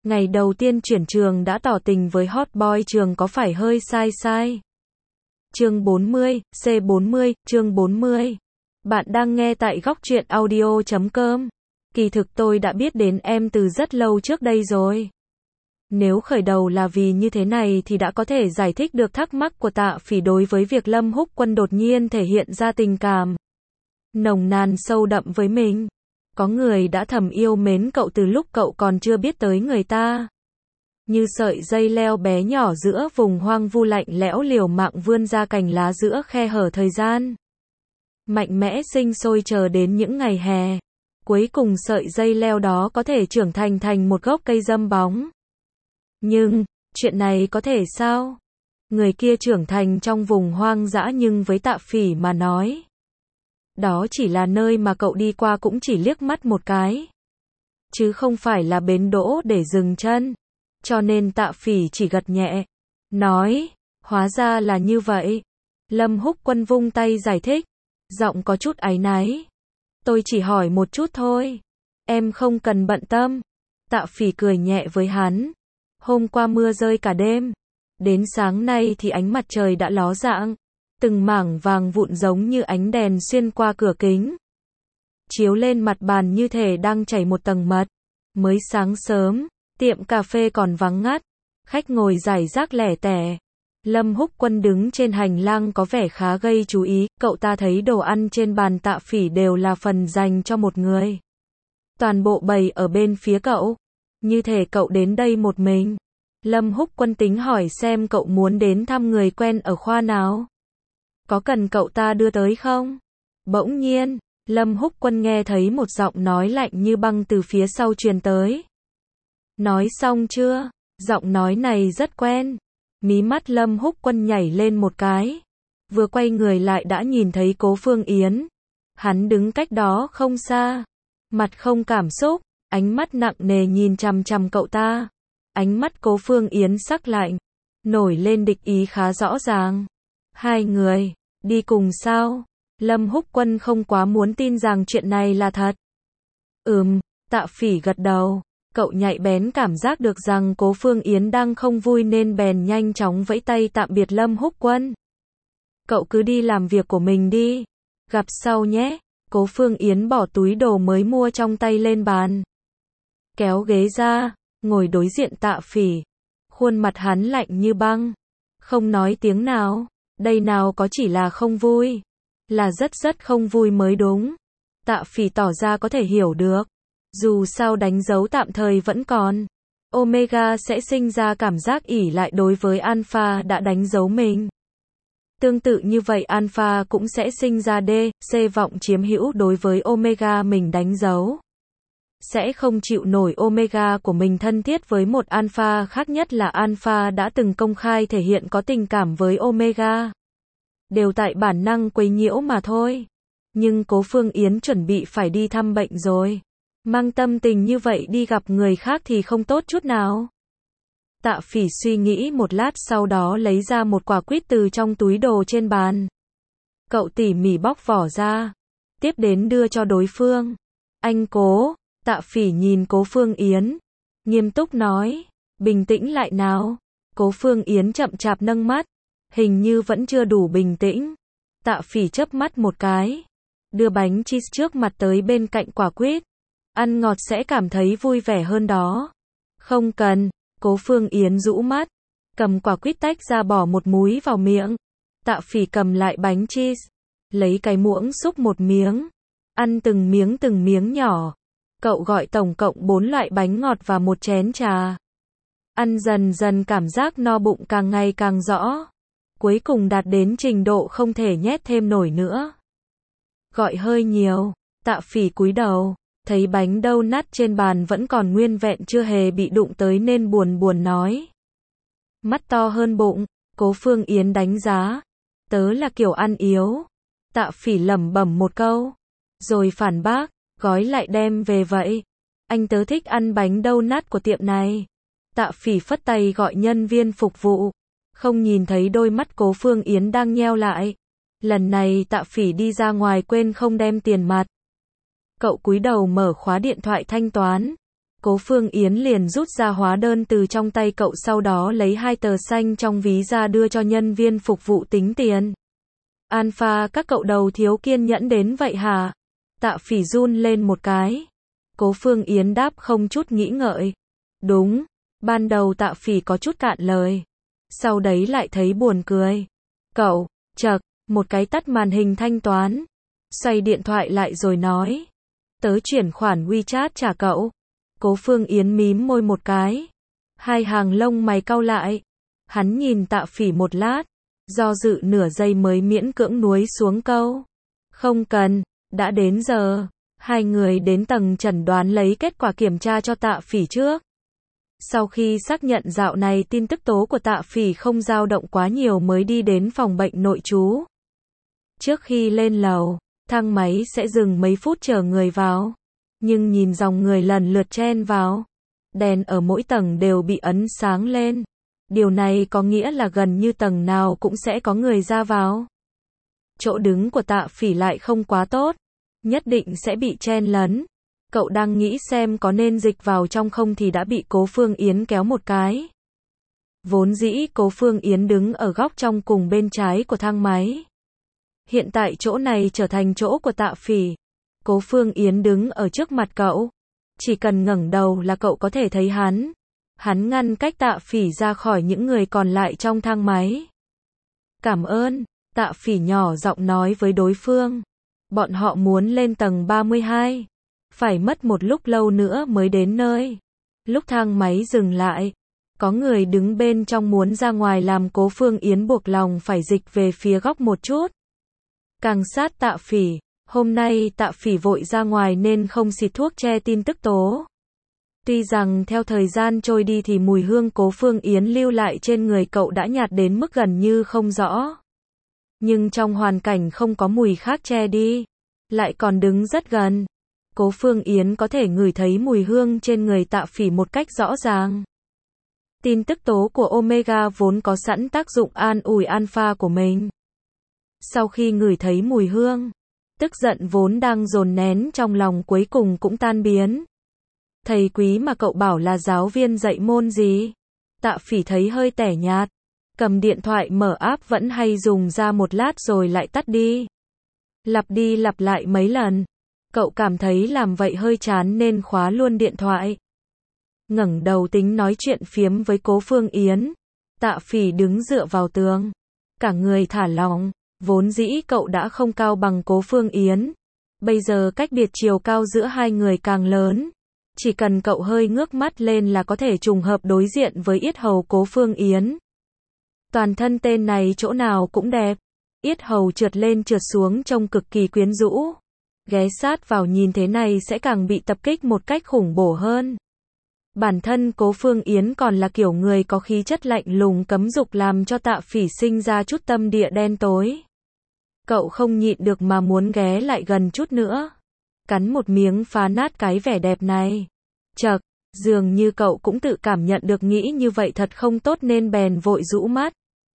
Ngày đầu tiên chuyển trường đã tỏ tình với hot boy trường có phải hơi sai sai? Chương 40, C40, chương 40. Bạn đang nghe tại góc truyện audio.com. Kỳ thực tôi đã biết đến em từ rất lâu trước đây rồi. Nếu khởi đầu là vì như thế này thì đã có thể giải thích được thắc mắc của Tạ Phỉ đối với việc Lâm Húc Quân đột nhiên thể hiện ra tình cảm nồng nàn sâu đậm với mình. Có người đã thầm yêu mến cậu từ lúc cậu còn chưa biết tới người ta. Như sợi dây leo bé nhỏ giữa vùng hoang vu lạnh lẽo liều mạng vươn ra cành lá giữa khe hở thời gian. Mạnh mẽ sinh sôi chờ đến những ngày hè. Cuối cùng sợi dây leo đó có thể trưởng thành một gốc cây râm bóng. Nhưng, chuyện này có thể sao? Người kia trưởng thành trong vùng hoang dã nhưng với Tạ Phỉ mà nói, đó chỉ là nơi mà cậu đi qua cũng chỉ liếc mắt một cái. Chứ không phải là bến đỗ để dừng chân. Cho nên Tạ Phỉ chỉ gật nhẹ. Nói, hóa ra là như vậy. Lâm Húc Quân vung tay giải thích. Giọng có chút áy náy. Tôi chỉ hỏi một chút thôi. Em không cần bận tâm. Tạ Phỉ cười nhẹ với hắn. Hôm qua mưa rơi cả đêm. Đến sáng nay thì ánh mặt trời đã ló dạng. Từng mảng vàng vụn giống như ánh đèn xuyên qua cửa kính. Chiếu lên mặt bàn như thể đang chảy một tầng mật. Mới sáng sớm, tiệm cà phê còn vắng ngắt. Khách ngồi rải rác lẻ tẻ. Lâm Húc Quân đứng trên hành lang có vẻ khá gây chú ý. Cậu ta thấy đồ ăn trên bàn Tạ Phỉ đều là phần dành cho một người. Toàn bộ bày ở bên phía cậu. Như thể cậu đến đây một mình. Lâm Húc Quân tính hỏi xem cậu muốn đến thăm người quen ở khoa nào. Có cần cậu ta đưa tới không? Bỗng nhiên, Lâm Húc Quân nghe thấy một giọng nói lạnh như băng từ phía sau truyền tới. Nói xong chưa? Giọng nói này rất quen. Mí mắt Lâm Húc Quân nhảy lên một cái. Vừa quay người lại đã nhìn thấy Cố Phương Yến. Hắn đứng cách đó không xa. Mặt không cảm xúc, ánh mắt nặng nề nhìn chằm chằm cậu ta. Ánh mắt Cố Phương Yến sắc lạnh. Nổi lên địch ý khá rõ ràng. Hai người, đi cùng sao? Lâm Húc Quân không quá muốn tin rằng chuyện này là thật. Tạ Phỉ gật đầu. Cậu nhạy bén cảm giác được rằng Cố Phương Yến đang không vui nên bèn nhanh chóng vẫy tay tạm biệt Lâm Húc Quân. Cậu cứ đi làm việc của mình đi. Gặp sau nhé. Cố Phương Yến bỏ túi đồ mới mua trong tay lên bàn. Kéo ghế ra, ngồi đối diện Tạ Phỉ. Khuôn mặt hắn lạnh như băng. Không nói tiếng nào. Đây nào có chỉ là không vui. Là rất không vui mới đúng. Tạ Phỉ tỏ ra có thể hiểu được. Dù sao đánh dấu tạm thời vẫn còn. Omega sẽ sinh ra cảm giác ỷ lại đối với Alpha đã đánh dấu mình. Tương tự như vậy Alpha cũng sẽ sinh ra D, C vọng chiếm hữu đối với Omega mình đánh dấu. Sẽ không chịu nổi Omega của mình thân thiết với một Alpha khác, nhất là Alpha đã từng công khai thể hiện có tình cảm với Omega. Đều tại bản năng quấy nhiễu mà thôi. Nhưng Cố Phương Yến chuẩn bị phải đi thăm bệnh rồi. Mang tâm tình như vậy đi gặp người khác thì không tốt chút nào. Tạ Phỉ suy nghĩ một lát sau đó lấy ra một quả quýt từ trong túi đồ trên bàn. Cậu tỉ mỉ bóc vỏ ra. Tiếp đến đưa cho đối phương. Anh Cố. Tạ Phỉ nhìn Cố Phương Yến. Nghiêm túc nói. Bình tĩnh lại nào. Cố Phương Yến chậm chạp nâng mắt. Hình như vẫn chưa đủ bình tĩnh. Tạ Phỉ chớp mắt một cái. Đưa bánh cheese trước mặt tới bên cạnh quả quýt. Ăn ngọt sẽ cảm thấy vui vẻ hơn đó. Không cần. Cố Phương Yến rũ mắt. Cầm quả quýt tách ra bỏ một múi vào miệng. Tạ Phỉ cầm lại bánh cheese. Lấy cái muỗng xúc một miếng. Ăn từng miếng nhỏ. Cậu gọi tổng cộng 4 loại bánh ngọt và một chén trà. Ăn dần dần cảm giác no bụng càng ngày càng rõ. Cuối cùng đạt đến trình độ không thể nhét thêm nổi nữa. Gọi hơi nhiều. Tạ Phỉ cúi đầu. Thấy bánh donut trên bàn vẫn còn nguyên vẹn chưa hề bị đụng tới nên buồn nói. Mắt to hơn bụng. Cố Phương Yến đánh giá. Tớ là kiểu ăn yếu. Tạ Phỉ lẩm bẩm một câu. Rồi phản bác. Gói lại đem về vậy. Anh tớ thích ăn bánh donut của tiệm này. Tạ Phỉ phất tay gọi nhân viên phục vụ. Không nhìn thấy đôi mắt Cố Phương Yến đang nheo lại. Lần này Tạ Phỉ đi ra ngoài quên không đem tiền mặt. Cậu cúi đầu mở khóa điện thoại thanh toán. Cố Phương Yến liền rút ra hóa đơn từ trong tay cậu, sau đó lấy 2 tờ xanh trong ví ra đưa cho nhân viên phục vụ tính tiền. Alpha, các cậu đầu thiếu kiên nhẫn đến vậy hả? Tạ Phỉ run lên một cái. Cố Phương Yến đáp không chút nghĩ ngợi. Đúng, ban đầu Tạ Phỉ có chút cạn lời. Sau đấy lại thấy buồn cười. Cậu, chậc, một cái tắt màn hình thanh toán. Xoay điện thoại lại rồi nói. Tớ chuyển khoản WeChat trả cậu. Cố Phương Yến mím môi một cái. Hai hàng lông mày cau lại. Hắn nhìn Tạ Phỉ một lát. Do dự nửa giây mới miễn cưỡng nuối xuống câu. Không cần, đã đến giờ. Hai người đến tầng chẩn đoán lấy kết quả kiểm tra cho Tạ Phỉ trước. Sau khi xác nhận dạo này tin tức tố của Tạ Phỉ không dao động quá nhiều mới đi đến phòng bệnh nội trú. Trước khi lên lầu, thang máy sẽ dừng mấy phút chờ người vào. Nhưng nhìn dòng người lần lượt chen vào, đèn ở mỗi tầng đều bị ấn sáng lên. Điều này có nghĩa là gần như tầng nào cũng sẽ có người ra vào. Chỗ đứng của Tạ Phỉ lại không quá tốt, nhất định sẽ bị chen lấn. Cậu đang nghĩ xem có nên dịch vào trong không thì đã bị Cố Phương Yến kéo một cái. Vốn dĩ Cố Phương Yến đứng ở góc trong cùng bên trái của thang máy. Hiện tại chỗ này trở thành chỗ của Tạ Phỉ. Cố Phương Yến đứng ở trước mặt cậu. Chỉ cần ngẩng đầu là cậu có thể thấy hắn. Hắn ngăn cách Tạ Phỉ ra khỏi những người còn lại trong thang máy. Cảm ơn, Tạ Phỉ nhỏ giọng nói với đối phương. Bọn họ muốn lên tầng 32. Phải mất một lúc lâu nữa mới đến nơi. Lúc thang máy dừng lại, có người đứng bên trong muốn ra ngoài làm Cố Phương Yến buộc lòng phải dịch về phía góc một chút. Càng sát Tạ Phỉ, hôm nay Tạ Phỉ vội ra ngoài nên không xịt thuốc che tin tức tố. Tuy rằng theo thời gian trôi đi thì mùi hương Cố Phương Yến lưu lại trên người cậu đã nhạt đến mức gần như không rõ. Nhưng trong hoàn cảnh không có mùi khác che đi, lại còn đứng rất gần, Cố Phương Yến có thể ngửi thấy mùi hương trên người Tạ Phỉ một cách rõ ràng. Tin tức tố của Omega vốn có sẵn tác dụng an ủi alpha của mình. Sau khi ngửi thấy mùi hương, tức giận vốn đang dồn nén trong lòng cuối cùng cũng tan biến. Thầy quý mà cậu bảo là giáo viên dạy môn gì? Tạ Phỉ thấy hơi tẻ nhạt. Cầm điện thoại mở app vẫn hay dùng ra một lát rồi lại tắt đi. Lặp đi lặp lại mấy lần. Cậu cảm thấy làm vậy hơi chán nên khóa luôn điện thoại. Ngẩng đầu tính nói chuyện phiếm với Cố Phương Yến. Tạ Phỉ đứng dựa vào tường. Cả người thả lỏng. Vốn dĩ cậu đã không cao bằng Cố Phương Yến. Bây giờ cách biệt chiều cao giữa hai người càng lớn. Chỉ cần cậu hơi ngước mắt lên là có thể trùng hợp đối diện với yết hầu Cố Phương Yến. Toàn thân tên này chỗ nào cũng đẹp. Yết hầu trượt lên trượt xuống trông cực kỳ quyến rũ. Ghé sát vào nhìn thế này sẽ càng bị tập kích một cách khủng bổ hơn. Bản thân Cố Phương Yến còn là kiểu người có khí chất lạnh lùng cấm dục làm cho Tạ Phỉ sinh ra chút tâm địa đen tối. Cậu không nhịn được mà muốn ghé lại gần chút nữa. Cắn một miếng phá nát cái vẻ đẹp này. Chậc, dường như cậu cũng tự cảm nhận được nghĩ như vậy thật không tốt nên bèn vội rũ mắt.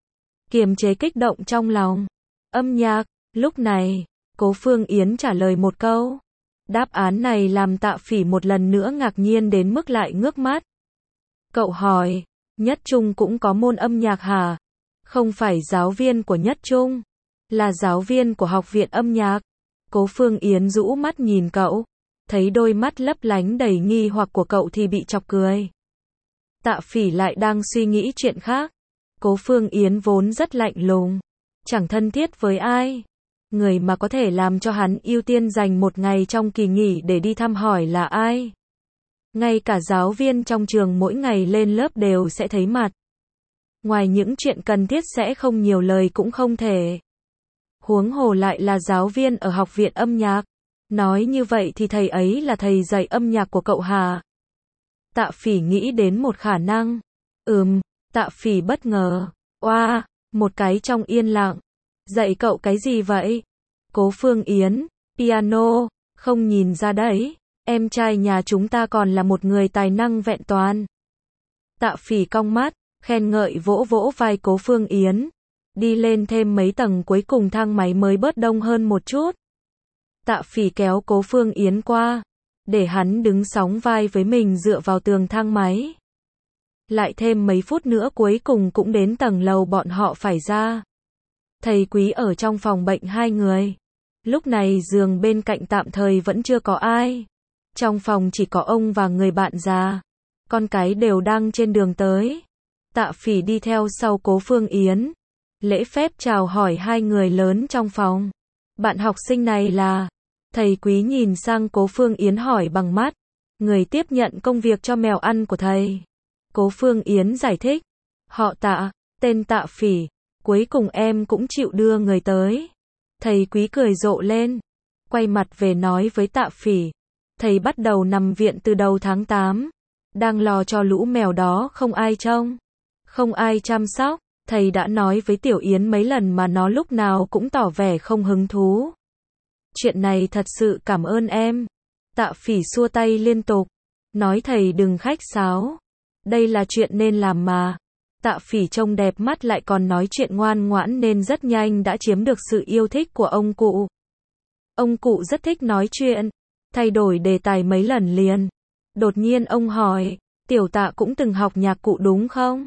Kiềm chế kích động trong lòng. Âm nhạc, lúc này, Cố Phương Yến trả lời một câu. Đáp án này làm Tạ Phỉ một lần nữa ngạc nhiên đến mức lại ngước mắt. Cậu hỏi, Nhất Trung cũng có môn âm nhạc hả? Không phải giáo viên của Nhất Trung, là giáo viên của học viện âm nhạc. Cố Phương Yến rũ mắt nhìn cậu, thấy đôi mắt lấp lánh đầy nghi hoặc của cậu thì bị chọc cười. Tạ Phỉ lại đang suy nghĩ chuyện khác. Cố Phương Yến vốn rất lạnh lùng, chẳng thân thiết với ai. Người mà có thể làm cho hắn ưu tiên dành một ngày trong kỳ nghỉ để đi thăm hỏi là ai? Ngay cả giáo viên trong trường mỗi ngày lên lớp đều sẽ thấy mặt. Ngoài những chuyện cần thiết sẽ không nhiều lời cũng không thể. Huống hồ lại là giáo viên ở học viện âm nhạc. Nói như vậy thì thầy ấy là thầy dạy âm nhạc của cậu hả? Tạ Phỉ nghĩ đến một khả năng. Tạ Phỉ bất ngờ. Oa, một cái trong yên lặng. Dạy cậu cái gì vậy? Cố Phương Yến, piano, không nhìn ra đấy. Em trai nhà chúng ta còn là một người tài năng vẹn toàn. Tạ Phỉ cong mắt, khen ngợi vỗ vỗ vai Cố Phương Yến. Đi lên thêm mấy tầng cuối cùng thang máy mới bớt đông hơn một chút. Tạ Phỉ kéo Cố Phương Yến qua. để hắn đứng sóng vai với mình dựa vào tường thang máy. Lại thêm mấy phút nữa cuối cùng cũng đến tầng lầu bọn họ phải ra. Thầy Quý ở trong phòng bệnh hai người. Lúc này giường bên cạnh tạm thời vẫn chưa có ai. Trong phòng chỉ có ông và người bạn già. Con cái đều đang trên đường tới. Tạ Phỉ đi theo sau Cố Phương Yến. Lễ phép chào hỏi hai người lớn trong phòng. Bạn học sinh này là... Thầy Quý nhìn sang Cố Phương Yến hỏi bằng mắt. Người tiếp nhận công việc cho mèo ăn của thầy. Cố Phương Yến giải thích. Họ Tạ, tên Tạ Phỉ. Cuối cùng em cũng chịu đưa người tới. Thầy Quý cười rộ lên. Quay mặt về nói với Tạ Phỉ. Thầy bắt đầu nằm viện từ đầu tháng 8. Đang lo cho lũ mèo đó không ai trông. Không ai chăm sóc. Thầy đã nói với Tiểu Yến mấy lần mà nó lúc nào cũng tỏ vẻ không hứng thú. Chuyện này thật sự cảm ơn em. Tạ Phỉ xua tay liên tục. Nói thầy đừng khách sáo. Đây là chuyện nên làm mà. Tạ Phỉ trông đẹp mắt lại còn nói chuyện ngoan ngoãn nên rất nhanh đã chiếm được sự yêu thích của ông cụ. Ông cụ rất thích nói chuyện. Thay đổi đề tài mấy lần liền. Đột nhiên ông hỏi. Tiểu Tạ cũng từng học nhạc cụ đúng không?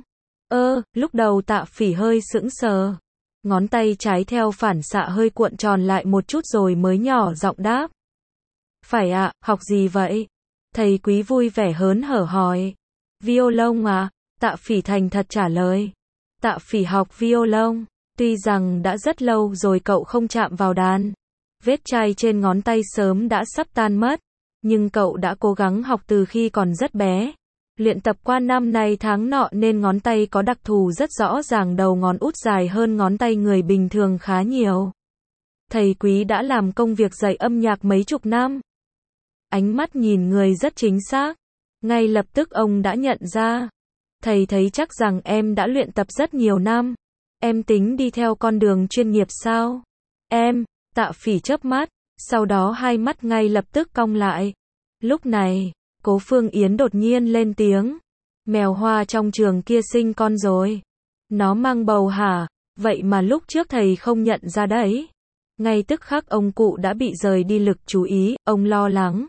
Lúc đầu Tạ Phỉ hơi sững sờ. Ngón tay trái theo phản xạ hơi cuộn tròn lại một chút rồi mới nhỏ giọng đáp. Phải ạ, học gì vậy? Thầy Quý vui vẻ hớn hở hỏi. Violon à? Tạ Phỉ thành thật trả lời. Tạ Phỉ học violon. Tuy rằng đã rất lâu rồi cậu không chạm vào đàn. Vết chai trên ngón tay sớm đã sắp tan mất. Nhưng cậu đã cố gắng học từ khi còn rất bé. Luyện tập qua năm nay tháng nọ nên ngón tay có đặc thù rất rõ ràng, đầu ngón út dài hơn ngón tay người bình thường khá nhiều. Thầy Quý đã làm công việc dạy âm nhạc mấy chục năm. Ánh mắt nhìn người rất chính xác. Ngay lập tức ông đã nhận ra. Thầy thấy chắc rằng em đã luyện tập rất nhiều năm. Em tính đi theo con đường chuyên nghiệp sao? Em, Tạ Phỉ chớp mắt, sau đó hai mắt ngay lập tức cong lại. Lúc này, Cố Phương Yến đột nhiên lên tiếng. Mèo Hoa trong trường kia sinh con rồi. Nó mang bầu hả? Vậy mà lúc trước thầy không nhận ra đấy. Ngay tức khắc ông cụ đã bị rời đi lực chú ý, ông lo lắng.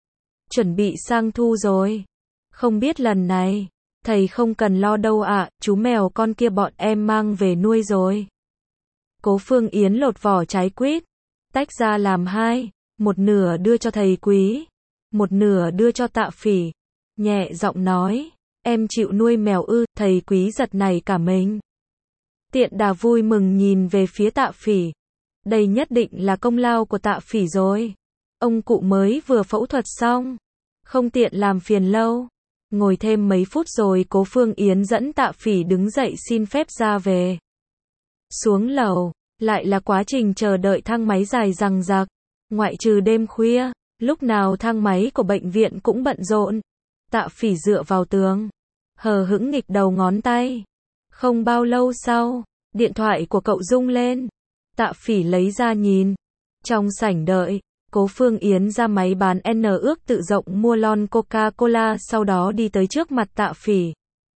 Chuẩn bị sang thu rồi. Không biết lần này, thầy không cần lo đâu ạ, chú mèo con kia bọn em mang về nuôi rồi. Cố Phương Yến lột vỏ trái quýt, tách ra làm hai, một nửa đưa cho thầy Quý, một nửa đưa cho Tạ Phỉ. Nhẹ giọng nói, em chịu nuôi mèo ư? Thầy Quý giật nảy cả mình. Tiện đà vui mừng nhìn về phía Tạ Phỉ. Đây nhất định là công lao của Tạ Phỉ rồi. Ông cụ mới vừa phẫu thuật xong, không tiện làm phiền lâu. Ngồi thêm mấy phút rồi Cố Phương Yến dẫn Tạ Phỉ đứng dậy xin phép ra về. Xuống lầu, lại là quá trình chờ đợi thang máy dài dằng dặc. Ngoại trừ đêm khuya, lúc nào thang máy của bệnh viện cũng bận rộn. Tạ Phỉ dựa vào tường, hờ hững nghịch đầu ngón tay. Không bao lâu sau, điện thoại của cậu rung lên. Tạ Phỉ lấy ra nhìn. Trong sảnh đợi, Cố Phương Yến ra máy bán N ước tự rộng mua lon Coca-Cola, sau đó đi tới trước mặt Tạ Phỉ.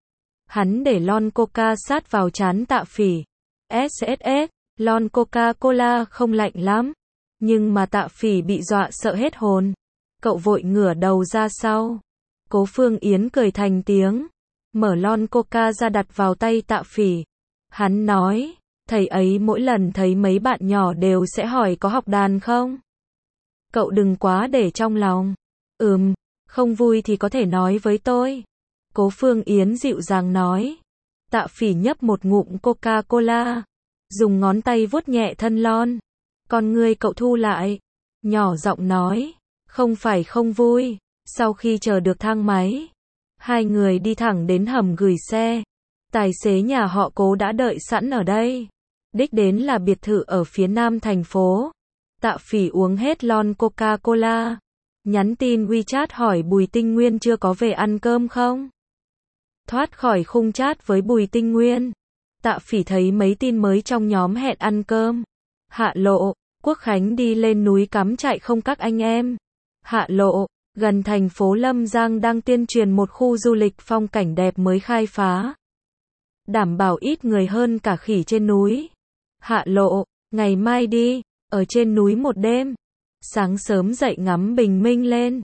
Hắn để lon Coca sát vào trán Tạ Phỉ. SSS, lon Coca-Cola không lạnh lắm. Nhưng mà Tạ Phỉ bị dọa sợ hết hồn. Cậu vội ngửa đầu ra sau. Cố Phương Yến cười thành tiếng. Mở lon Coca ra đặt vào tay Tạ Phỉ. Hắn nói, thầy ấy mỗi lần thấy mấy bạn nhỏ đều sẽ hỏi có học đàn không? Cậu đừng quá để trong lòng. Không vui thì có thể nói với tôi. Cố Phương Yến dịu dàng nói. Tạ Phỉ nhấp một ngụm Coca-Cola. Dùng ngón tay vuốt nhẹ thân lon. Con ngươi cậu thu lại. Nhỏ giọng nói. Không phải không vui. Sau khi chờ được thang máy, hai người đi thẳng đến hầm gửi xe. Tài xế nhà họ Cố đã đợi sẵn ở đây. Đích đến là biệt thự ở phía nam thành phố. Tạ Phỉ uống hết lon Coca-Cola. Nhắn tin WeChat hỏi Bùi Tinh Nguyên chưa có về ăn cơm không? Thoát khỏi khung chat với Bùi Tinh Nguyên. Tạ Phỉ thấy mấy tin mới trong nhóm hẹn ăn cơm. Hạ Lộ, Quốc Khánh đi lên núi cắm trại không các anh em? Hạ Lộ, gần thành phố Lâm Giang đang tuyên truyền một khu du lịch phong cảnh đẹp mới khai phá. Đảm bảo ít người hơn cả khỉ trên núi. Hạ Lộ, ngày mai đi, ở trên núi một đêm. Sáng sớm dậy ngắm bình minh lên.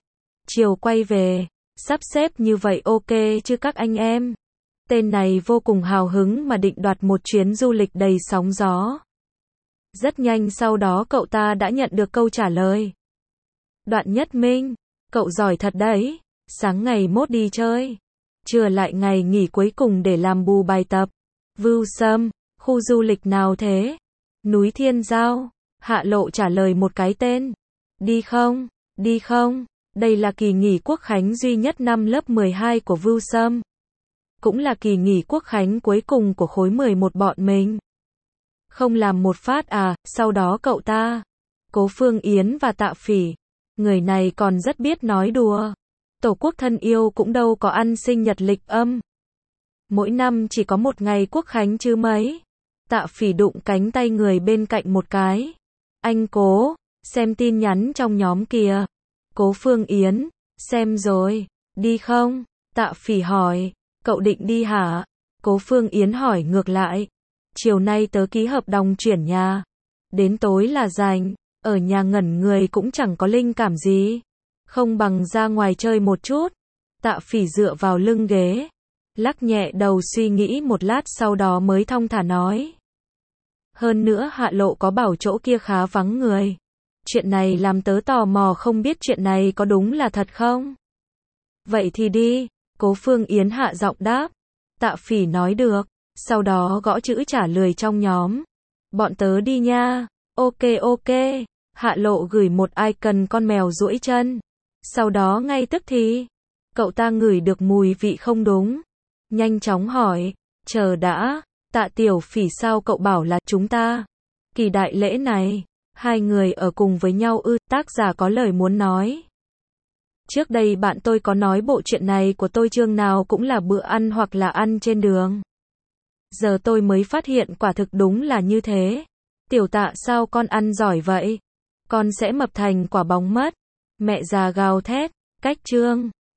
chiều quay về. Sắp xếp như vậy ok chứ các anh em? Tên này vô cùng hào hứng mà định đoạt một chuyến du lịch đầy sóng gió. Rất nhanh sau đó cậu ta đã nhận được câu trả lời. Đoạn Nhất Minh, cậu giỏi thật đấy, sáng ngày mốt đi chơi. Trưa lại ngày nghỉ cuối cùng để làm bù bài tập. Vưu Sâm, khu du lịch nào thế? Núi Thiên Giao. Hạ Lộ trả lời một cái tên. Đi không? Đi không? Đây là kỳ nghỉ quốc khánh duy nhất năm lớp 12 của Vưu Sâm. Cũng là kỳ nghỉ quốc khánh cuối cùng của khối 11 bọn mình. Không làm một phát à, sau đó cậu ta, Cố Phương Yến và Tạ Phỉ, người này còn rất biết nói đùa. Tổ quốc thân yêu cũng đâu có ăn sinh nhật lịch âm. Mỗi năm chỉ có một ngày quốc khánh chứ mấy. Tạ Phỉ đụng cánh tay người bên cạnh một cái. Anh Cố, xem tin nhắn trong nhóm kìa. Cố Phương Yến, xem rồi, đi không? Tạ Phỉ hỏi, cậu định đi hả? Cố Phương Yến hỏi ngược lại. Chiều nay tớ ký hợp đồng chuyển nhà. Đến tối là rảnh, ở nhà ngẩn người cũng chẳng có linh cảm gì. Không bằng ra ngoài chơi một chút. Tạ Phỉ dựa vào lưng ghế, lắc nhẹ đầu suy nghĩ một lát sau đó mới thong thả nói. Hơn nữa Hạ Lộ có bảo chỗ kia khá vắng người. Chuyện này làm tớ tò mò không biết chuyện này có đúng là thật không? Vậy thì đi, Cố Phương Yến hạ giọng đáp. Tạ Phỉ nói được, sau đó gõ chữ trả lời trong nhóm. Bọn tớ đi nha, ok ok. Hạ Lộ gửi một icon con mèo duỗi chân. Sau đó ngay tức thì, cậu ta ngửi được mùi vị không đúng. Nhanh chóng hỏi, chờ đã, Tạ Tiểu Phỉ sao cậu bảo là chúng ta? Kỳ đại lễ này, hai người ở cùng với nhau ư? Tác giả có lời muốn nói. Trước đây bạn tôi có nói bộ truyện này của tôi chương nào cũng là bữa ăn hoặc là ăn trên đường. Giờ tôi mới phát hiện quả thực đúng là như thế. Tiểu Tạ sao con ăn giỏi vậy? Con sẽ mập thành quả bóng mất. Mẹ già gào thét, cách chương.